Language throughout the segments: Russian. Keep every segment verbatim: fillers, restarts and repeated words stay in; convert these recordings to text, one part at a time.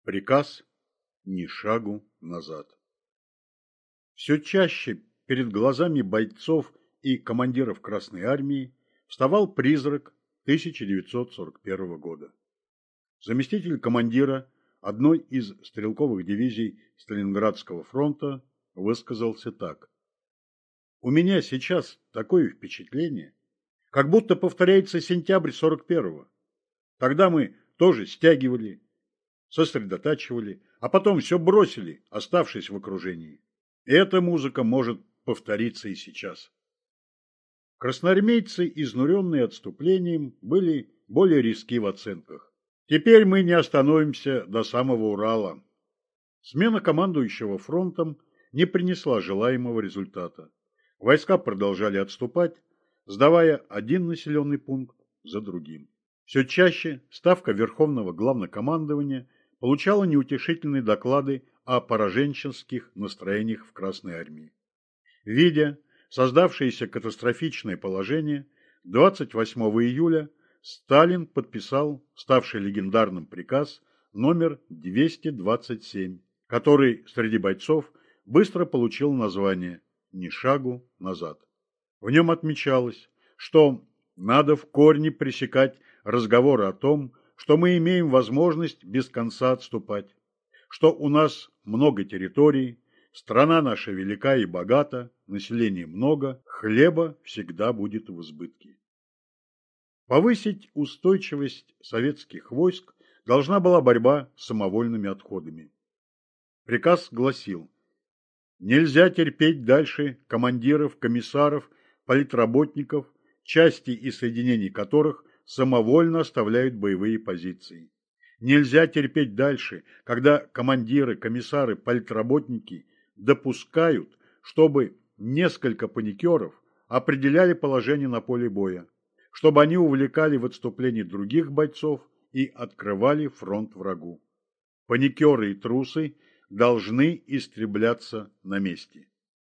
Приказ ни шагу назад. Все чаще перед глазами бойцов и командиров Красной Армии вставал призрак тысяча девятьсот сорок первого года. Заместитель командира одной из стрелковых дивизий Сталинградского фронта высказался так. У меня сейчас такое впечатление, как будто повторяется сентябрь сорок первого. Тогда мы тоже стягивали, сосредотачивали, а потом все бросили, оставшись в окружении. Эта музыка может повториться и сейчас. Красноармейцы, изнуренные отступлением, были более резки в оценках. Теперь мы не остановимся до самого Урала. Смена командующего фронтом не принесла желаемого результата. Войска продолжали отступать, сдавая один населенный пункт за другим. Все чаще ставка Верховного Главнокомандования получала неутешительные доклады о пораженческих настроениях в Красной Армии. Видя создавшееся катастрофичное положение, двадцать восьмого июля Сталин подписал ставший легендарным приказ номер двести двадцать семь, который среди бойцов быстро получил название «Ни шагу назад». В нем отмечалось, что надо в корне пресекать разговоры о том, что мы имеем возможность без конца отступать, что у нас много территорий, страна наша велика и богата, населения много, хлеба всегда будет в избытке. Повысить устойчивость советских войск должна была борьба с самовольными отходами. Приказ гласил: нельзя терпеть дальше командиров, комиссаров, политработников, части и соединений которых самовольно оставляют боевые позиции. Нельзя терпеть дальше, когда командиры, комиссары, политработники допускают, чтобы несколько паникеров определяли положение на поле боя, чтобы они увлекали в отступление других бойцов и открывали фронт врагу. Паникеры и трусы должны истребляться на месте.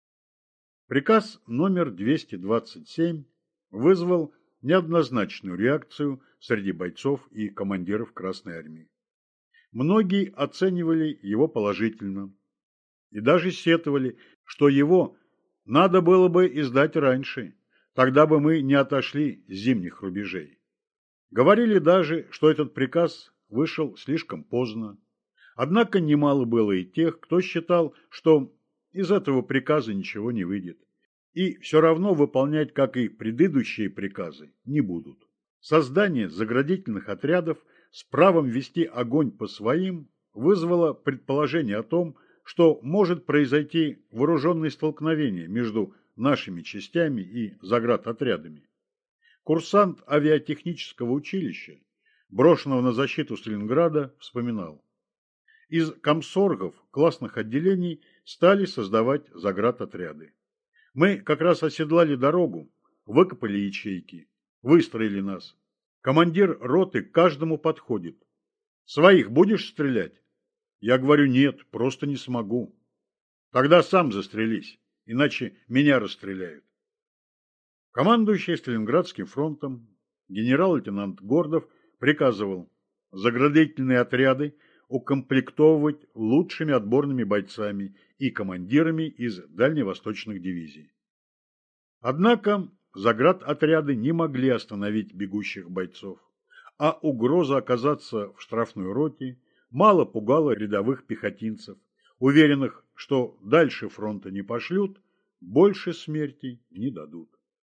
Приказ номер двести двадцать семь вызвал неоднозначную реакцию среди бойцов и командиров Красной Армии. Многие оценивали его положительно и даже сетовали, что его надо было бы издать раньше, тогда бы мы не отошли с зимних рубежей. Говорили даже, что этот приказ вышел слишком поздно. Однако немало было и тех, кто считал, что из этого приказа ничего не выйдет. И все равно выполнять, как и предыдущие приказы, не будут. Создание заградительных отрядов с правом вести огонь по своим вызвало предположение о том, что может произойти вооруженное столкновение между нашими частями и заградотрядами. Курсант авиатехнического училища, брошенного на защиту Сталинграда, вспоминал: из комсоргов классных отделений стали создавать заградотряды. Мы как раз оседлали дорогу, выкопали ячейки, выстроили нас. Командир роты к каждому подходит. Своих будешь стрелять? Я говорю: нет, просто не смогу. Тогда сам застрелись, иначе меня расстреляют. Командующий Сталинградским фронтом генерал-лейтенант Гордов приказывал заградительные отряды укомплектовывать лучшими отборными бойцами и командирами из дальневосточных дивизий. Однако заградотряды не могли остановить бегущих бойцов, а угроза оказаться в штрафной роте мало пугала рядовых пехотинцев, уверенных, что дальше фронта не пошлют, больше смерти не дадут.